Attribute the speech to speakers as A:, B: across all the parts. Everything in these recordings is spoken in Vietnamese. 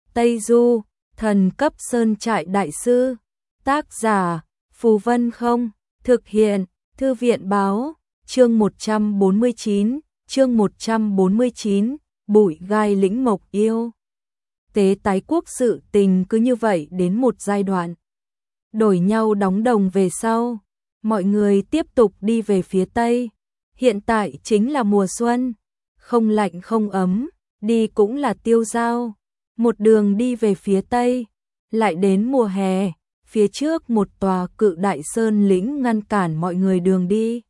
A: Tây Du, thần cấp sơn trại đại sư. Tác giả, Phù Vân Không, thực hiện, Thư viện báo, chương 149, Bụi gai lĩnh mộc yêu. Tế tái quốc sự tình cứ như vậy đến một giai đoạn. Đổi nhau đóng đồng về sau, mọi người tiếp tục đi về phía Tây. Hiện tại chính là mùa xuân, không lạnh không ấm, đi cũng là tiêu dao. Một đường đi về phía Tây, lại đến mùa hè, phía trước một tòa cự đại sơn lĩnh ngăn cản mọi người đường đi.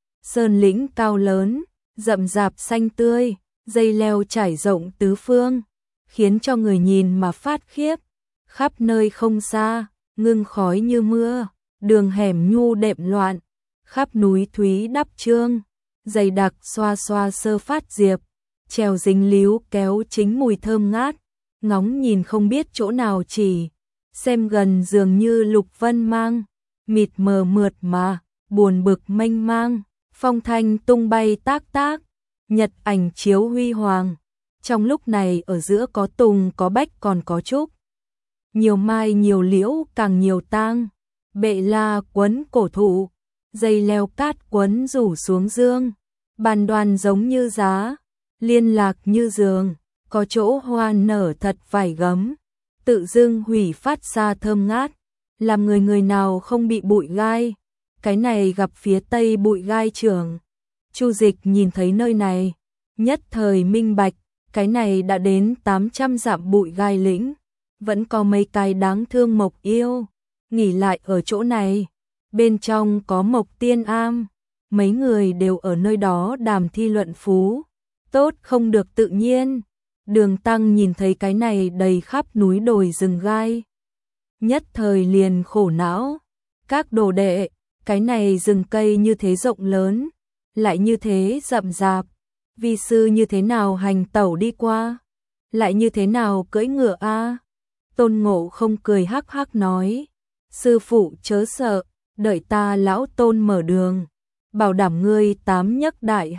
A: Sơn lĩnh cao lớn, rậm rạp xanh tươi, dây leo trải rộng tứ phương, khiến cho người nhìn mà phát khiếp. Khắp nơi không xa, ngưng khói như mưa, đường hẻm nhu đệm loạn, khắp núi thúy đắp trương, dày đặc xoa xoa sơ phát diệp, trèo dính líu kéo chính mùi thơm ngát, ngóng nhìn không biết chỗ nào chỉ, xem gần dường như lục vân mang, mịt mờ mượt mà, buồn bực mênh mang, phong thanh tung bay tác tác, nhật ảnh chiếu huy hoàng. Trong lúc này ở giữa có tùng có bách còn có trúc, nhiều mai nhiều liễu càng nhiều tang, bệ la quấn cổ thụ, dây leo cát quấn rủ xuống dương, bàn đoàn giống như giá, liên lạc như giường, có chỗ hoa nở thật vài gấm, tự dưng hủy phát ra thơm ngát, làm người nào không bị bụi gai. Cái này gặp phía Tây bụi gai trưởng. Chu Dịch nhìn thấy nơi này, nhất thời minh bạch, cái này đã đến 800 dặm bụi gai lĩnh, vẫn có mấy cái đáng thương mộc yêu, nghỉ lại ở chỗ này. Bên trong có Mộc Tiên Am, mấy người đều ở nơi đó đàm thi luận phú, tốt không được tự nhiên. Đường Tăng nhìn thấy cái này đầy khắp núi đồi rừng gai, nhất thời liền khổ não. Các đồ đệ, cái này rừng cây như thế rộng lớn, lại như thế rậm rạp, vi sư như thế nào hành tẩu đi qua, lại như thế nào cưỡi ngựa a? Tôn Ngộ Không cười hắc hắc nói, sư phụ chớ sợ, đợi ta lão Tôn mở đường, bảo đảm ngươi 8 nhấc đại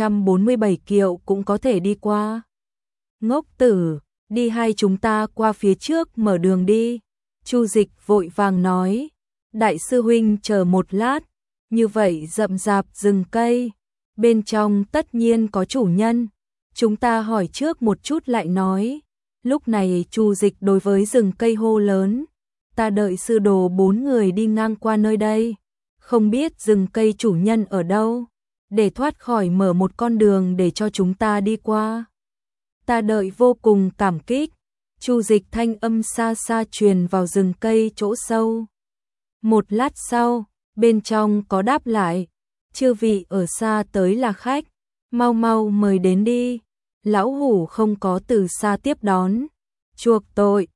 A: 247 kiệu cũng có thể đi qua. Ngốc tử, đi hai chúng ta qua phía trước mở đường đi. Chu Dịch vội vàng nói, đại sư huynh chờ một lát, như vậy rậm rạp rừng cây, bên trong tất nhiên có chủ nhân, chúng ta hỏi trước một chút lại nói. Lúc này Chu Dịch đối với rừng cây hô lớn, ta đợi sư đồ 4 người đi ngang qua nơi đây, không biết rừng cây chủ nhân ở đâu, để thoát khỏi mở một con đường để cho chúng ta đi qua. Ta đợi vô cùng cảm kích. Chu Dịch thanh âm xa xa truyền vào rừng cây chỗ sâu. Một lát sau, bên trong có đáp lại, chư vị ở xa tới là khách, mau mau mời đến đi. Lão hủ không có từ xa tiếp đón, chuộc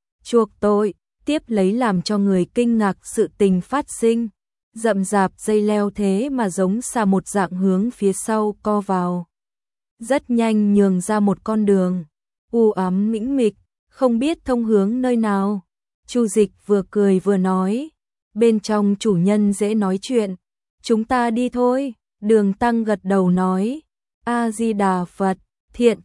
A: tội, tiếp lấy làm cho người kinh ngạc sự tình phát sinh. Rậm rạp dây leo thế mà giống xà một dạng hướng phía sau co vào, rất nhanh nhường ra một con đường, u ám mĩnh mịch, không biết thông hướng nơi nào. Chu Dịch vừa cười vừa nói, bên trong chủ nhân dễ nói chuyện, chúng ta đi thôi. Đường Tăng gật đầu nói, A Di Đà Phật, thiện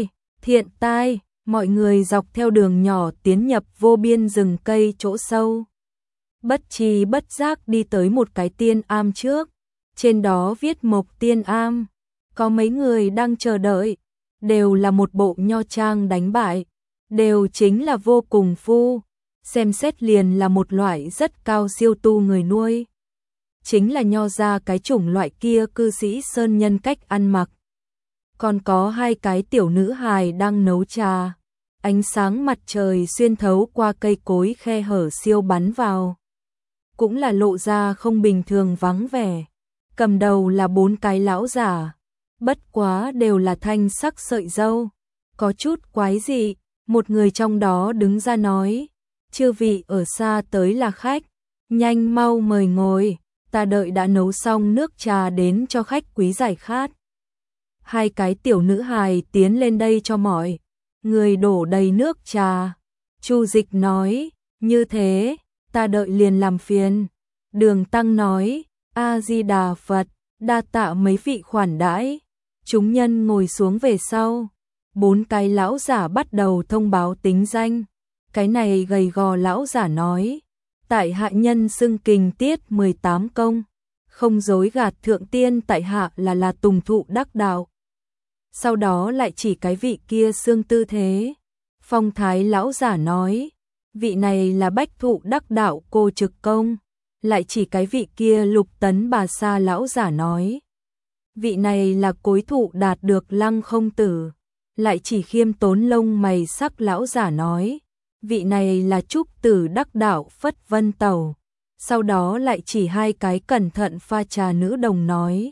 A: tai. Mọi người dọc theo đường nhỏ tiến nhập vô biên rừng cây chỗ sâu. Bất tri bất giác đi tới một cái tiên am trước, trên đó viết Mộc Tiên Am, có mấy người đang chờ đợi, đều là một bộ nho trang đánh bại, đều chính là vô cùng phu, xem xét liền là một loại rất cao siêu tu người nuôi. Chính là nho ra cái chủng loại kia cư sĩ sơn nhân cách ăn mặc. Còn có hai cái tiểu nữ hài đang nấu trà, ánh sáng mặt trời xuyên thấu qua cây cối khe hở siêu bắn vào, cũng là lộ ra không bình thường vắng vẻ. Cầm đầu là 4 cái lão giả, bất quá đều là thanh sắc sợi râu, có chút quái dị. Một người trong đó đứng ra nói, chư vị ở xa tới là khách, nhanh mau mời ngồi, ta đợi đã nấu xong nước trà đến cho khách quý giải khát. Hai cái tiểu nữ hài tiến lên đây cho mọi người đổ đầy nước trà. Chu Dịch nói, như thế, ta đợi liền làm phiền. Đường Tăng nói, A Di Đà Phật, đa tạ mấy vị khoản đãi. Chúng nhân ngồi xuống về sau, 4 cái lão giả bắt đầu thông báo tính danh. Cái này gầy gò lão giả nói, tại hạ nhân xưng Kình Tiết 18 công, không dối gạt thượng tiên, tại hạ là tùng thụ đắc đạo. Sau đó lại chỉ cái vị kia xương Tư Thế. Phong thái lão giả nói, vị này là bách thụ đắc đạo Cô Trực Công. Lại chỉ cái vị kia Lục Tấn Bà Sa, lão giả nói, vị này là cối thụ đạt được Lăng Không Tử. Lại chỉ Khiêm Tốn lông mày sắc, lão giả nói, vị này là Trúc Tử đắc đạo Phất Vân Tẩu. Sau đó lại chỉ hai cái cẩn thận pha trà nữ đồng nói,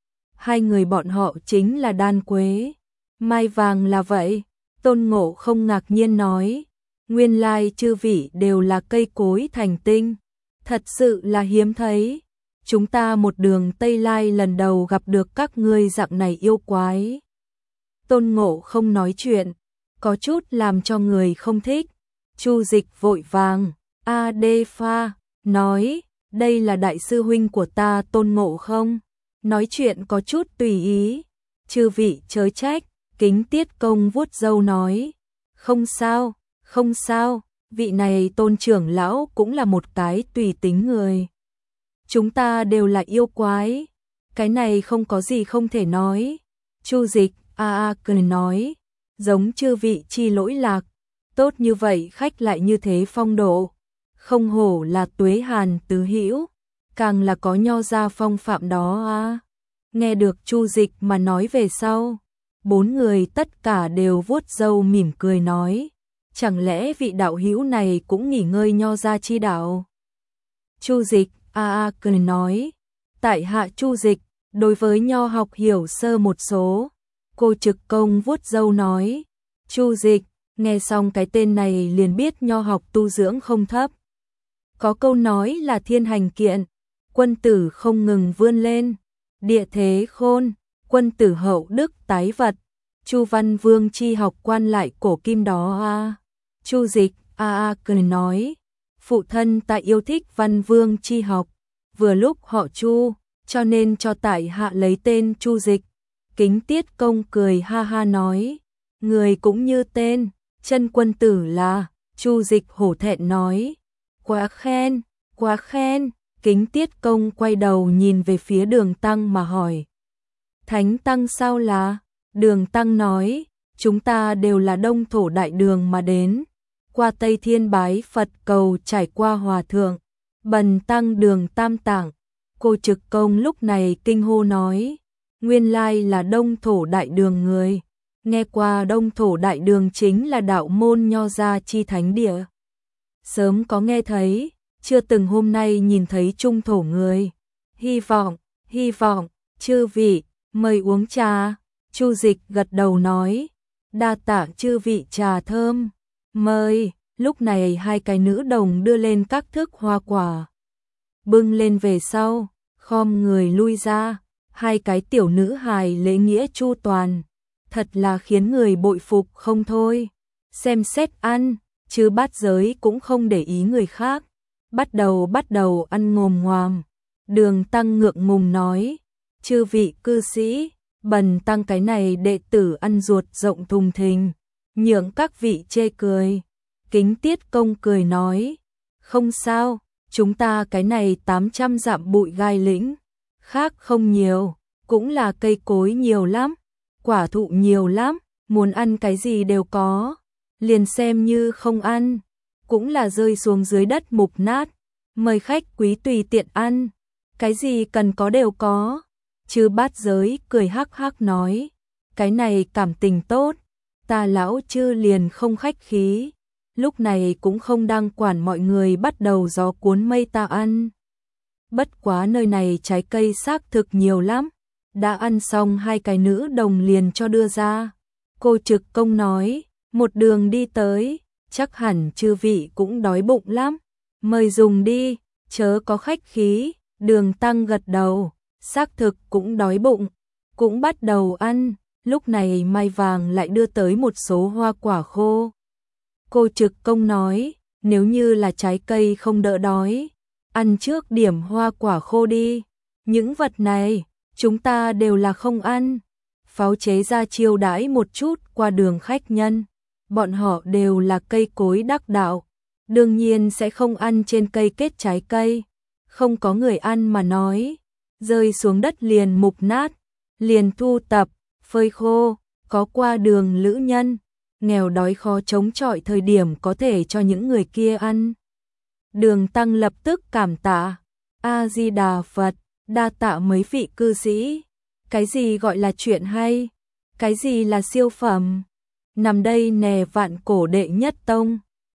A: hai người bọn họ chính là Đan Quế, Mai Vàng là vậy. Tôn Ngộ Không ngạc nhiên nói, nguyên lai chư vị đều là cây cối thành tinh, thật sự là hiếm thấy. Chúng ta một đường Tây Lai lần đầu gặp được các ngươi dạng này yêu quái. Tôn Ngộ Không nói chuyện, có chút làm cho người không thích. Chu Dịch vội vàng, A-đê pha, nói, đây là đại sư huynh của ta Tôn Ngộ Không. Nói chuyện có chút tùy ý, chư vị chớ trách. Kính Tiết Công vuốt râu nói, không sao, không sao, vị này Tôn trưởng lão cũng là một cái tùy tính người. Chúng ta đều là yêu quái, cái này không có gì không thể nói. Chu Dịch cười nói, giống chư vị chi lỗi lạc, tốt như vậy khách lại như thế phong độ, không hổ là Tuế Hàn tứ hữu, càng là có nho gia phong phạm đó a. Nghe được Chu Dịch mà nói về sau, bốn người tất cả đều vuốt râu mỉm cười nói, chẳng lẽ vị đạo hữu này cũng nghỉ ngơi nho gia chi đạo? Chu Dịch cười nói, tại hạ Chu Dịch, đối với nho học hiểu sơ một số. Cô Trực Công vuốt râu nói, Chu Dịch, nghe xong cái tên này liền biết nho học tu dưỡng không thấp. Có câu nói là thiên hành kiện, quân tử không ngừng vươn lên, địa thế khôn, quân tử hậu đức tái vật. Chu Văn Vương chi học quan lại cổ kim đó a. Chu Dịch cười nói, phụ thân tại yêu thích Văn Vương chi học, vừa lúc họ Chu, cho nên cho tại hạ lấy tên Chu Dịch. Kính Tiết Công cười ha ha nói, người cũng như tên, chân quân tử là. Chu Dịch hổ thẹn nói, quá khen, quá khen. Kính Tiết Công quay đầu nhìn về phía Đường Tăng mà hỏi, Thánh Tăng sao là? Đường Tăng nói, chúng ta đều là Đông Thổ Đại Đường mà đến, qua Tây Thiên bái Phật cầu trải qua Hòa Thượng, bần Tăng Đường Tam Tạng. Cô Trực Công lúc này kinh hô nói, nguyên lai là Đông Thổ Đại Đường người, nghe qua Đông Thổ Đại Đường chính là đạo môn nho gia chi thánh địa. Sớm có nghe thấy, chưa từng hôm nay nhìn thấy trung thổ người. Hy vọng, chư vị, mời uống trà. Chu Dịch gật đầu nói, đa tạ chư vị trà thơm, mời. Lúc này hai cái nữ đồng đưa lên các thức hoa quả, bưng lên về sau, khom người lui ra. Hai cái tiểu nữ hài lễ nghĩa chu toàn, thật là khiến người bội phục không thôi. Xem xét ăn, chứ bát giới cũng không để ý người khác. Bắt đầu ăn ngồm ngoàm. Đường Tăng ngượng ngùng nói, chư vị cư sĩ, bần Tăng cái này đệ tử ăn ruột rộng thùng thình, nhượng các vị chê cười. Kính Tiết Công cười nói, không sao, chúng ta cái này 800 dặm bụi gai lĩnh, khác không nhiều, cũng là cây cối nhiều lắm, quả thụ nhiều lắm, muốn ăn cái gì đều có, liền xem như không ăn, cũng là rơi xuống dưới đất mục nát, mời khách quý tùy tiện ăn, cái gì cần có đều có. Chư Bát Giới cười hắc hắc nói, cái này cảm tình tốt, ta lão chư liền không khách khí, lúc này cũng không đang quản mọi người bắt đầu gió cuốn mây ta ăn. Bất quá nơi này trái cây xác thực nhiều lắm, đã ăn xong hai cái nữ đồng liền cho đưa ra. Cô Trực Công nói, một đường đi tới, chắc hẳn chư vị cũng đói bụng lắm, mời dùng đi, chớ có khách khí. Đường Tăng gật đầu, xác thực cũng đói bụng, cũng bắt đầu ăn. Lúc này Mai Vàng lại đưa tới một số hoa quả khô. Cô Trực Công nói, nếu như là trái cây không đỡ đói, ăn trước điểm hoa quả khô đi. Những vật này, chúng ta đều là không ăn. Pháo chế ra chiêu đãi một chút qua đường khách nhân. bọn họ đều là cây cối đắc đạo, đương nhiên sẽ không ăn trên cây kết trái cây, không có người ăn mà nói, rơi xuống đất liền mục nát, liền thu tập, phơi khô, có qua đường lữ nhân, nghèo đói khó chống chọi thời điểm có thể cho những người kia ăn. Đường Tăng lập tức cảm tạ, A-di-đà Phật, đa tạ mấy vị cư sĩ, cái gì gọi là chuyện hay, cái gì là siêu phẩm, nằm đây nè vạn cổ đệ nhất tông.